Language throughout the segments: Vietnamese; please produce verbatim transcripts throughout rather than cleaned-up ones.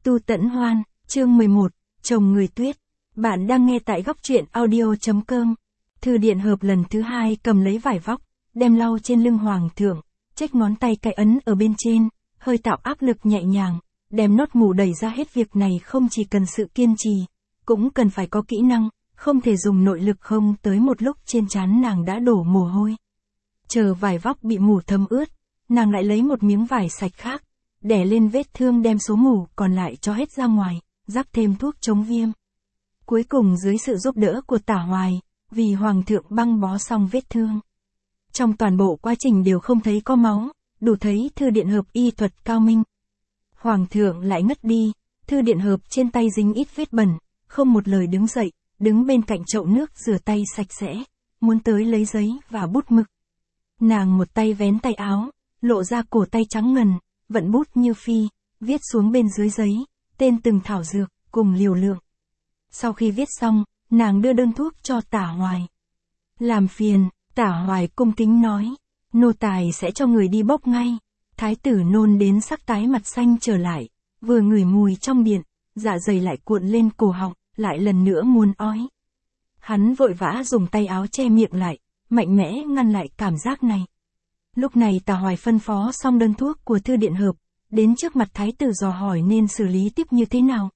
Tu Tẫn Hoan, chương mười một, Chồng Người Tuyết. Bạn đang nghe tại góc truyện audio.com. Thư Điện Hợp lần thứ hai cầm lấy vải vóc, đem lau trên lưng hoàng thượng, chếch ngón tay cái ấn ở bên trên, hơi tạo áp lực nhẹ nhàng, đem nốt mù đẩy ra. Hết việc này không chỉ cần sự kiên trì, cũng cần phải có kỹ năng, không thể dùng nội lực. Không tới một lúc trên trán nàng đã đổ mồ hôi. Chờ vải vóc bị mù thấm ướt, nàng lại lấy một miếng vải sạch khác, đè lên vết thương, đem số mù còn lại cho hết ra ngoài, rắc thêm thuốc chống viêm. Cuối cùng dưới sự giúp đỡ của Tả Hoài, vì hoàng thượng băng bó xong vết thương. Trong toàn bộ quá trình đều không thấy có máu, đủ thấy Thư Điện Hợp y thuật cao minh. Hoàng thượng lại ngất đi, Thư Điện Hợp trên tay dính ít vết bẩn, không một lời đứng dậy, đứng bên cạnh chậu nước rửa tay sạch sẽ, muốn tới lấy giấy và bút mực. Nàng một tay vén tay áo, lộ ra cổ tay trắng ngần, vận bút như phi, viết xuống bên dưới giấy, tên từng thảo dược, cùng liều lượng. Sau khi viết xong, nàng đưa đơn thuốc cho Tả Hoài. Làm phiền, Tả Hoài cung kính nói, nô tài sẽ cho người đi bốc ngay. Thái tử nôn đến sắc tái mặt xanh trở lại, vừa ngửi mùi trong điện, dạ dày lại cuộn lên cổ họng, lại lần nữa muốn ói. Hắn vội vã dùng tay áo che miệng lại, mạnh mẽ ngăn lại cảm giác này. Lúc này Tả Hoài phân phó xong đơn thuốc của Thư Điện Hợp, đến trước mặt thái tử dò hỏi nên xử lý tiếp như thế nào.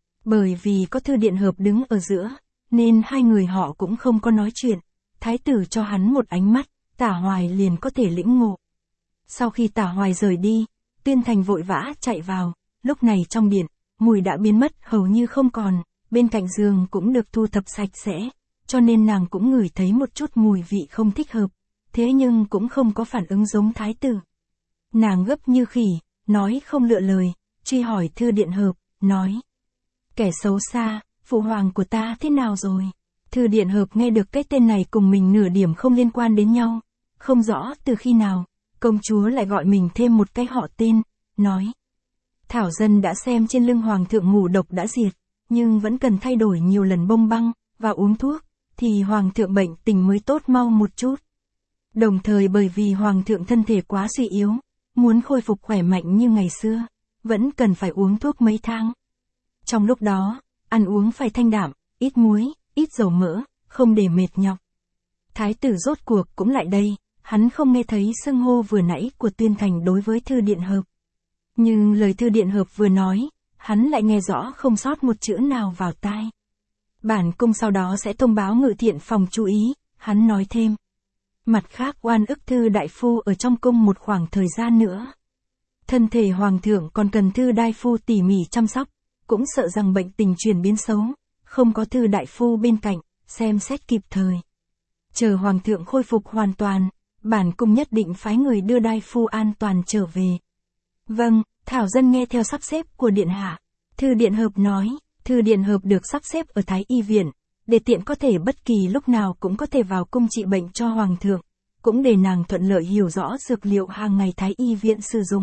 Bởi vì có Thư Điện Hợp đứng ở giữa, nên hai người họ cũng không có nói chuyện. Thái tử cho hắn một ánh mắt, Tả Hoài liền có thể lĩnh ngộ. Sau khi Tả Hoài rời đi, Tuyên Thành vội vã chạy vào, lúc này trong điện, mùi đã biến mất hầu như không còn, bên cạnh giường cũng được thu thập sạch sẽ, cho nên nàng cũng ngửi thấy một chút mùi vị không thích hợp, thế nhưng cũng không có phản ứng giống thái tử. Nàng gấp như khỉ, nói không lựa lời, truy hỏi Thư Điện Hợp, nói: kẻ xấu xa, phụ hoàng của ta thế nào rồi? Thư Điện Hợp nghe được cái tên này cùng mình nửa điểm không liên quan đến nhau, không rõ từ khi nào, công chúa lại gọi mình thêm một cái họ tên, nói: Thảo dân đã xem trên lưng hoàng thượng ngủ độc đã diệt, nhưng vẫn cần thay đổi nhiều lần bông băng, và uống thuốc, thì hoàng thượng bệnh tình mới tốt mau một chút. Đồng thời bởi vì hoàng thượng thân thể quá suy yếu, muốn khôi phục khỏe mạnh như ngày xưa, vẫn cần phải uống thuốc mấy tháng. Trong lúc đó, ăn uống phải thanh đạm, ít muối, ít dầu mỡ, không để mệt nhọc. Thái tử rốt cuộc cũng lại đây, hắn không nghe thấy xưng hô vừa nãy của Tuyên Thành đối với Thư Điện Hợp. Nhưng lời Thư Điện Hợp vừa nói, hắn lại nghe rõ không sót một chữ nào vào tai. Bản cung sau đó sẽ thông báo Ngự Thiện phòng chú ý, hắn nói thêm. Mặt khác oan ức Thư đại phu ở trong cung một khoảng thời gian nữa. Thân thể hoàng thượng còn cần Thư đại phu tỉ mỉ chăm sóc, cũng sợ rằng bệnh tình chuyển biến xấu, không có Thư đại phu bên cạnh, xem xét kịp thời. Chờ hoàng thượng khôi phục hoàn toàn, bản cung nhất định phái người đưa đại phu an toàn trở về. Vâng, Thảo dân nghe theo sắp xếp của điện hạ. Thư Điện Hợp nói, Thư Điện Hợp được sắp xếp ở Thái Y viện, để tiện có thể bất kỳ lúc nào cũng có thể vào cung trị bệnh cho hoàng thượng, cũng để nàng thuận lợi hiểu rõ dược liệu hàng ngày Thái Y viện sử dụng.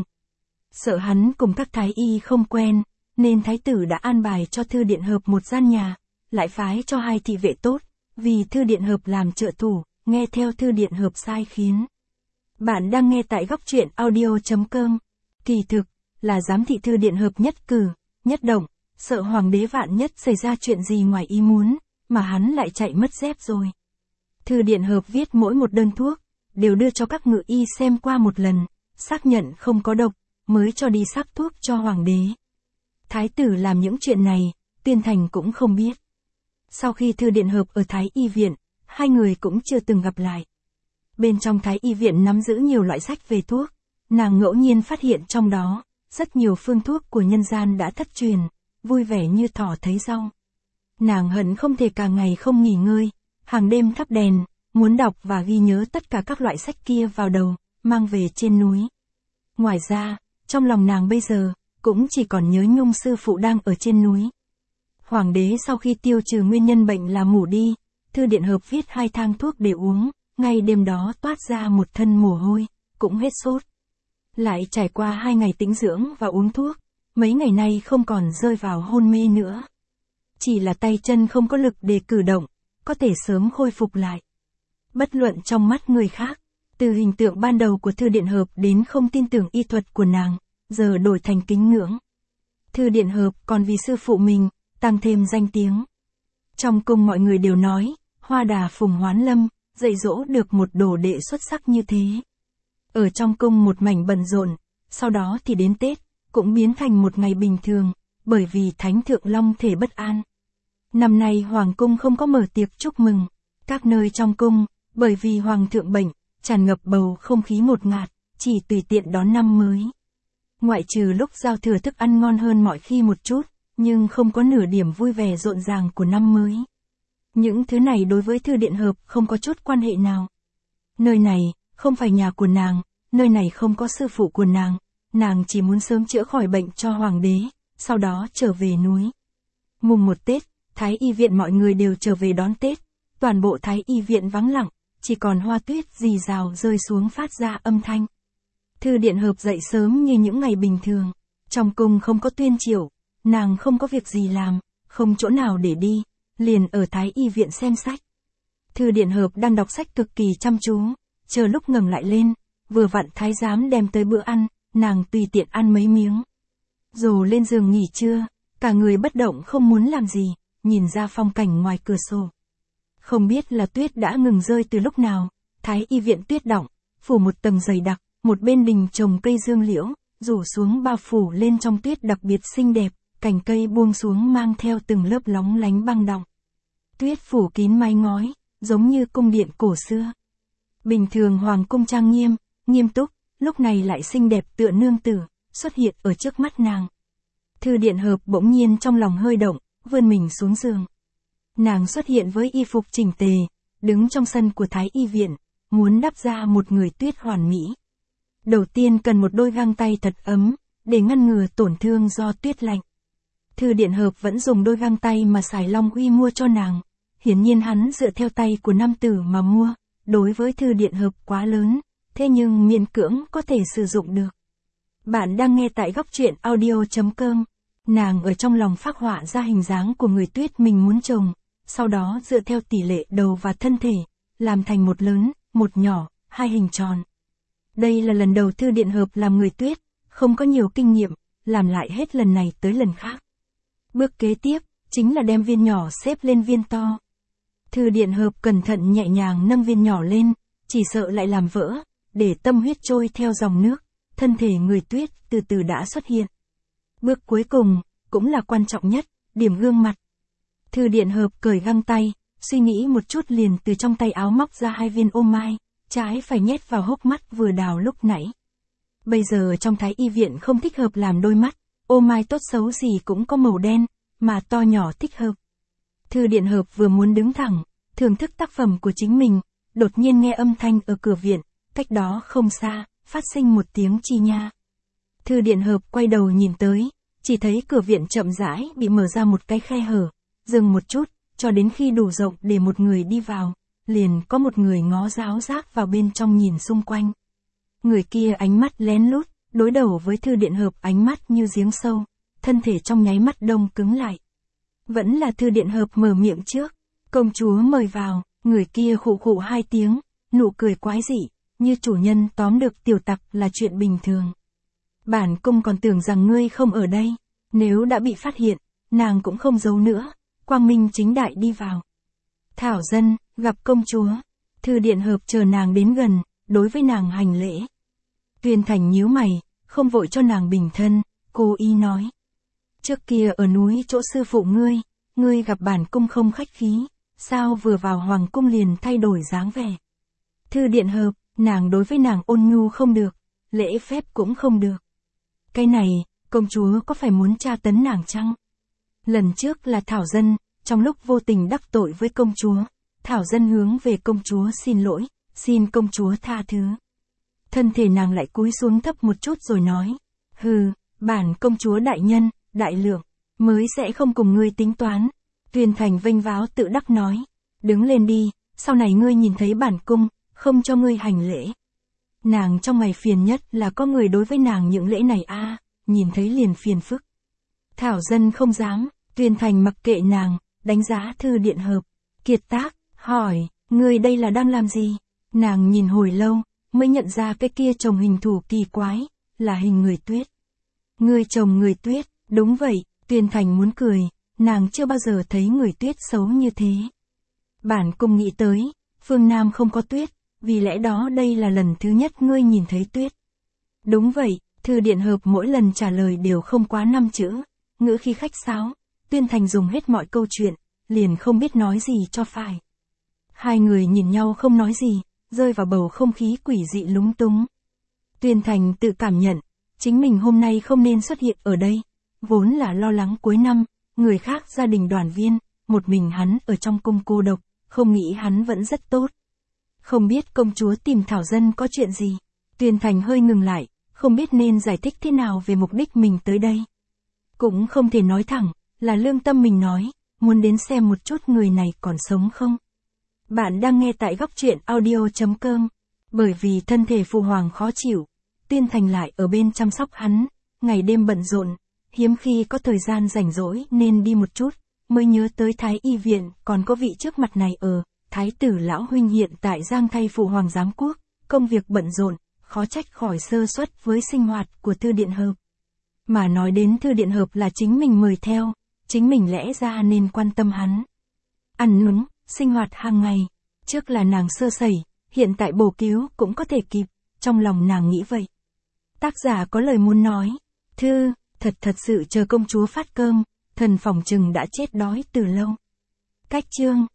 Sợ hắn cùng các Thái Y không quen, nên Thái tử đã an bài cho Thư Điện Hợp một gian nhà, lại phái cho hai thị vệ tốt, vì Thư Điện Hợp làm trợ thủ, nghe theo Thư Điện Hợp sai khiến. Bạn đang nghe tại góc truyện audio.com. Kỳ thực, là giám thị Thư Điện Hợp nhất cử, nhất động, sợ hoàng đế vạn nhất xảy ra chuyện gì ngoài ý muốn, mà hắn lại chạy mất dép rồi. Thư Điện Hợp viết mỗi một đơn thuốc, đều đưa cho các ngự y xem qua một lần, xác nhận không có độc, mới cho đi sắc thuốc cho hoàng đế. Thái tử làm những chuyện này, Tuyên Thành cũng không biết. Sau khi Thư Điện Hợp ở Thái Y viện, hai người cũng chưa từng gặp lại. Bên trong Thái Y viện nắm giữ nhiều loại sách về thuốc, nàng ngẫu nhiên phát hiện trong đó, rất nhiều phương thuốc của nhân gian đã thất truyền, vui vẻ như thỏ thấy rau. Nàng hận không thể cả ngày không nghỉ ngơi, hàng đêm thắp đèn, muốn đọc và ghi nhớ tất cả các loại sách kia vào đầu, mang về trên núi. Ngoài ra, trong lòng nàng bây giờ, cũng chỉ còn nhớ Nhung sư phụ đang ở trên núi. Hoàng đế sau khi tiêu trừ nguyên nhân bệnh là mủ đi, Thư Điện Hợp viết hai thang thuốc để uống, ngay đêm đó toát ra một thân mồ hôi, cũng hết sốt. Lại trải qua hai ngày tĩnh dưỡng và uống thuốc, mấy ngày nay không còn rơi vào hôn mê nữa. Chỉ là tay chân không có lực để cử động, có thể sớm khôi phục lại. Bất luận trong mắt người khác, từ hình tượng ban đầu của Thư Điện Hợp đến không tin tưởng y thuật của nàng, giờ đổi thành kính ngưỡng. Thư Điện Hợp còn vì sư phụ mình, tăng thêm danh tiếng. Trong cung mọi người đều nói, Hoa Đà Phùng Hoán Lâm, dạy dỗ được một đồ đệ xuất sắc như thế. Ở trong cung một mảnh bận rộn, sau đó thì đến Tết, cũng biến thành một ngày bình thường, bởi vì Thánh Thượng Long thể bất an. Năm nay Hoàng cung không có mở tiệc chúc mừng, các nơi trong cung, bởi vì Hoàng thượng bệnh, tràn ngập bầu không khí ngột ngạt, chỉ tùy tiện đón năm mới. Ngoại trừ lúc giao thừa thức ăn ngon hơn mọi khi một chút, nhưng không có nửa điểm vui vẻ rộn ràng của năm mới. Những thứ này đối với Thư Điện Hợp không có chút quan hệ nào. Nơi này, không phải nhà của nàng, nơi này không có sư phụ của nàng, nàng chỉ muốn sớm chữa khỏi bệnh cho hoàng đế, sau đó trở về núi. Mùng một Tết, Thái Y viện mọi người đều trở về đón Tết, toàn bộ Thái Y viện vắng lặng, chỉ còn hoa tuyết rì rào rơi xuống phát ra âm thanh. Thư Điện Hợp dậy sớm như những ngày bình thường, trong cung không có tuyên triệu, nàng không có việc gì làm, không chỗ nào để đi, liền ở Thái Y viện xem sách. Thư Điện Hợp đang đọc sách cực kỳ chăm chú, chờ lúc ngẩng lại lên, vừa vặn thái giám đem tới bữa ăn, nàng tùy tiện ăn mấy miếng. Rồi lên giường nghỉ trưa, cả người bất động không muốn làm gì, nhìn ra phong cảnh ngoài cửa sổ. Không biết là tuyết đã ngừng rơi từ lúc nào, Thái Y viện tuyết đọng, phủ một tầng dày đặc, một bên đình trồng cây dương liễu, rủ xuống bao phủ lên trong tuyết đặc biệt xinh đẹp, cành cây buông xuống mang theo từng lớp lóng lánh băng đọng. Tuyết phủ kín mái ngói, giống như cung điện cổ xưa. Bình thường hoàng cung trang nghiêm, nghiêm túc, lúc này lại xinh đẹp tựa nương tử, xuất hiện ở trước mắt nàng. Thư Điện Hợp bỗng nhiên trong lòng hơi động, vươn mình xuống giường. Nàng xuất hiện với y phục chỉnh tề, đứng trong sân của Thái Y viện, muốn đắp ra một người tuyết hoàn mỹ. Đầu tiên cần một đôi găng tay thật ấm, để ngăn ngừa tổn thương do tuyết lạnh. Thư Điện Hợp vẫn dùng đôi găng tay mà Sài Long Uy mua cho nàng. Hiển nhiên hắn dựa theo tay của nam tử mà mua, đối với Thư Điện Hợp quá lớn, thế nhưng miễn cưỡng có thể sử dụng được. Bạn đang nghe tại góc truyện audio chấm com. Nàng ở trong lòng phác họa ra hình dáng của người tuyết mình muốn trồng, sau đó dựa theo tỷ lệ đầu và thân thể, làm thành một lớn, một nhỏ, hai hình tròn. Đây là lần đầu Thư Điện Hợp làm người tuyết, không có nhiều kinh nghiệm, làm lại hết lần này tới lần khác. Bước kế tiếp, chính là đem viên nhỏ xếp lên viên to. Thư Điện Hợp cẩn thận nhẹ nhàng nâng viên nhỏ lên, chỉ sợ lại làm vỡ, để tâm huyết trôi theo dòng nước, thân thể người tuyết từ từ đã xuất hiện. Bước cuối cùng, cũng là quan trọng nhất, điểm gương mặt. Thư Điện Hợp cởi găng tay, suy nghĩ một chút liền từ trong tay áo móc ra hai viên ô mai, trái phải nhét vào hốc mắt vừa đào lúc nãy. Bây giờ trong Thái Y viện không thích hợp làm đôi mắt, ô mai tốt xấu gì cũng có màu đen, mà to nhỏ thích hợp. Thư Điện Hợp vừa muốn đứng thẳng, thưởng thức tác phẩm của chính mình, đột nhiên nghe âm thanh ở cửa viện, cách đó không xa, phát sinh một tiếng chi nha. Thư Điện Hợp quay đầu nhìn tới, chỉ thấy cửa viện chậm rãi bị mở ra một cái khe hở, dừng một chút, cho đến khi đủ rộng để một người đi vào, liền có một người ngó giáo giác vào bên trong nhìn xung quanh. Người kia ánh mắt lén lút, đối đầu với Thư Điện Hợp ánh mắt như giếng sâu, thân thể trong nháy mắt đông cứng lại. Vẫn là Thư Điện Hợp mở miệng trước, công chúa mời vào, người kia khụ khụ hai tiếng, nụ cười quái dị, như chủ nhân tóm được tiểu tặc là chuyện bình thường. Bản cung còn tưởng rằng ngươi không ở đây, nếu đã bị phát hiện, nàng cũng không giấu nữa, quang minh chính đại đi vào. Thảo dân, gặp công chúa, Thư Điện Hợp chờ nàng đến gần, đối với nàng hành lễ. Tuyên Thành nhíu mày, không vội cho nàng bình thân, cô y nói. Trước kia ở núi chỗ sư phụ ngươi, ngươi gặp bản cung không khách khí, sao vừa vào hoàng cung liền thay đổi dáng vẻ. Thư Điện Hợp, nàng đối với nàng ôn nhu không được, lễ phép cũng không được. Cái này, công chúa có phải muốn tra tấn nàng chăng? Lần trước là Thảo dân, trong lúc vô tình đắc tội với công chúa, Thảo dân hướng về công chúa xin lỗi, xin công chúa tha thứ. Thân thể nàng lại cúi xuống thấp một chút rồi nói, hừ, bản công chúa đại nhân, đại lượng, mới sẽ không cùng ngươi tính toán. Tuyên Thành vênh váo tự đắc nói, đứng lên đi, sau này ngươi nhìn thấy bản cung, không cho ngươi hành lễ. Nàng trong ngày phiền nhất là có người đối với nàng những lễ này a, à, nhìn thấy liền phiền phức. Thảo dân không dám, Tuyên Thành mặc kệ nàng, đánh giá Thư Điện Hợp, kiệt tác, hỏi, ngươi đây là đang làm gì? Nàng nhìn hồi lâu, mới nhận ra cái kia trồng hình thù kỳ quái, là hình người tuyết. Ngươi trồng người tuyết, Đúng vậy, Tuyên Thành muốn cười, nàng chưa bao giờ thấy người tuyết xấu như thế. Bản cung nghĩ tới, phương Nam không có tuyết, vì lẽ đó đây là lần thứ nhất ngươi nhìn thấy tuyết. Đúng vậy, Thư Điện Hợp mỗi lần trả lời đều không quá năm chữ, ngữ khi khách sáo, Tuyên Thành dùng hết mọi câu chuyện, liền không biết nói gì cho phải. Hai người nhìn nhau không nói gì, rơi vào bầu không khí quỷ dị lúng túng. Tuyên Thành tự cảm nhận, chính mình hôm nay không nên xuất hiện ở đây, vốn là lo lắng cuối năm, người khác gia đình đoàn viên, một mình hắn ở trong cung cô độc, không nghĩ hắn vẫn rất tốt. Không biết công chúa tìm Thảo Dân có chuyện gì, Tuyên Thành hơi ngừng lại, không biết nên giải thích thế nào về mục đích mình tới đây. Cũng không thể nói thẳng, là lương tâm mình nói, muốn đến xem một chút người này còn sống không. Bạn đang nghe tại góc truyện audio chấm com. Bởi vì thân thể phụ hoàng khó chịu, Tuyên Thành lại ở bên chăm sóc hắn, ngày đêm bận rộn, hiếm khi có thời gian rảnh rỗi nên đi một chút, mới nhớ tới Thái Y viện còn có vị trước mặt này ở, Thái tử lão huynh hiện tại Giang thay phụ hoàng giám quốc, công việc bận rộn, khó trách khỏi sơ suất với sinh hoạt của Thư Điện Hợp. Mà nói đến Thư Điện Hợp là chính mình mời theo, chính mình lẽ ra nên quan tâm hắn. Ăn uống, sinh hoạt hàng ngày, trước là nàng sơ sẩy, hiện tại bổ cứu cũng có thể kịp, trong lòng nàng nghĩ vậy. Tác giả có lời muốn nói, Thư, thật thật sự chờ công chúa phát cơm, thần phòng chừng đã chết đói từ lâu. Cách chương